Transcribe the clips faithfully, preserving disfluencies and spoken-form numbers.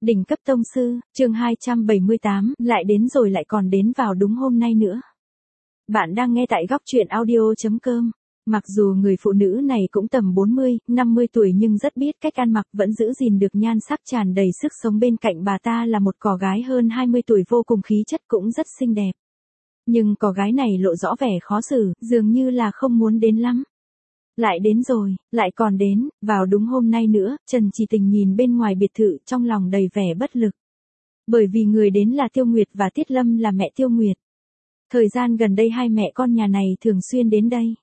Đỉnh cấp tông sư, chương hai trăm bảy mươi tám, lại đến rồi lại còn đến vào đúng hôm nay nữa. Bạn đang nghe tại góc truyện audio chấm com. Mặc dù người phụ nữ này cũng tầm bốn mươi, năm mươi tuổi nhưng rất biết cách ăn mặc, vẫn giữ gìn được nhan sắc tràn đầy sức sống. Bên cạnh bà ta là một cò gái hơn hai mươi tuổi vô cùng khí chất cũng rất xinh đẹp. Nhưng cò gái này lộ rõ vẻ khó xử, dường như là không muốn đến lắm. Lại đến rồi, lại còn đến, vào đúng hôm nay nữa. Trần Chỉ Tình nhìn bên ngoài biệt thự trong lòng đầy vẻ bất lực. Bởi vì người đến là Tiêu Nguyệt và Tiết Lâm là mẹ Tiêu Nguyệt. Thời gian gần đây hai mẹ con nhà này thường xuyên đến đây.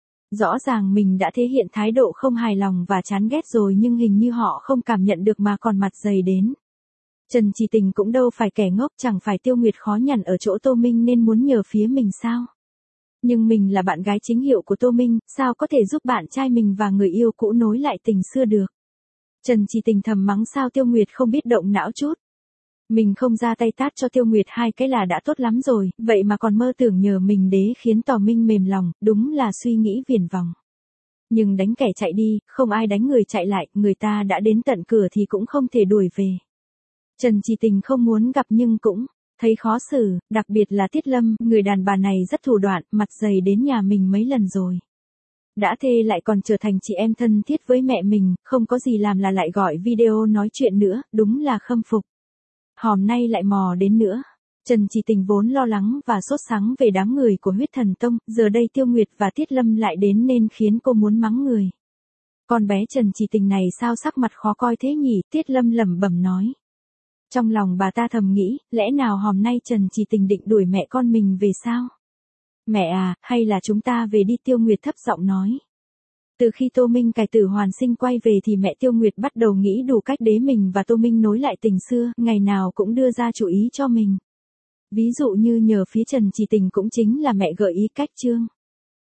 Rõ ràng mình đã thể hiện thái độ không hài lòng và chán ghét rồi nhưng hình như họ không cảm nhận được mà còn mặt dày đến. Trần Chỉ Tình cũng đâu phải kẻ ngốc, chẳng phải Tiêu Nguyệt khó nhằn ở chỗ Tô Minh nên muốn nhờ phía mình sao? Nhưng mình là bạn gái chính hiệu của Tô Minh, sao có thể giúp bạn trai mình và người yêu cũ nối lại tình xưa được? Trần Chỉ Tình thầm mắng sao Tiêu Nguyệt không biết động não chút. Mình không ra tay tát cho Tiêu Nguyệt hai cái là đã tốt lắm rồi, vậy mà còn mơ tưởng nhờ mình đế khiến Tò Minh mềm lòng, đúng là suy nghĩ viển vòng. Nhưng đánh kẻ chạy đi, không ai đánh người chạy lại, người ta đã đến tận cửa thì cũng không thể đuổi về. Trần Chỉ Tình không muốn gặp nhưng cũng thấy khó xử, đặc biệt là Tiết Lâm, người đàn bà này rất thủ đoạn, mặt dày đến nhà mình mấy lần rồi. Đã thê lại còn trở thành chị em thân thiết với mẹ mình, không có gì làm là lại gọi video nói chuyện nữa, đúng là khâm phục. Hôm nay lại mò đến nữa. Trần Chỉ Tình vốn lo lắng và sốt sắng về đám người của Huyết Thần Tông, giờ đây Tiêu Nguyệt và Tiết Lâm lại đến nên khiến cô muốn mắng người. Con bé Trần Chỉ Tình này sao sắc mặt khó coi thế nhỉ, Tiết Lâm lẩm bẩm nói. Trong lòng bà ta thầm nghĩ, lẽ nào hôm nay Trần Chỉ Tình định đuổi mẹ con mình về sao? Mẹ à, hay là chúng ta về đi, Tiêu Nguyệt thấp giọng nói. Từ khi Tô Minh cải tử hoàn sinh quay về thì mẹ Tiêu Nguyệt bắt đầu nghĩ đủ cách để mình và Tô Minh nối lại tình xưa, ngày nào cũng đưa ra chủ ý cho mình. Ví dụ như nhờ phía Trần Chỉ Tình cũng chính là mẹ gợi ý cách chương.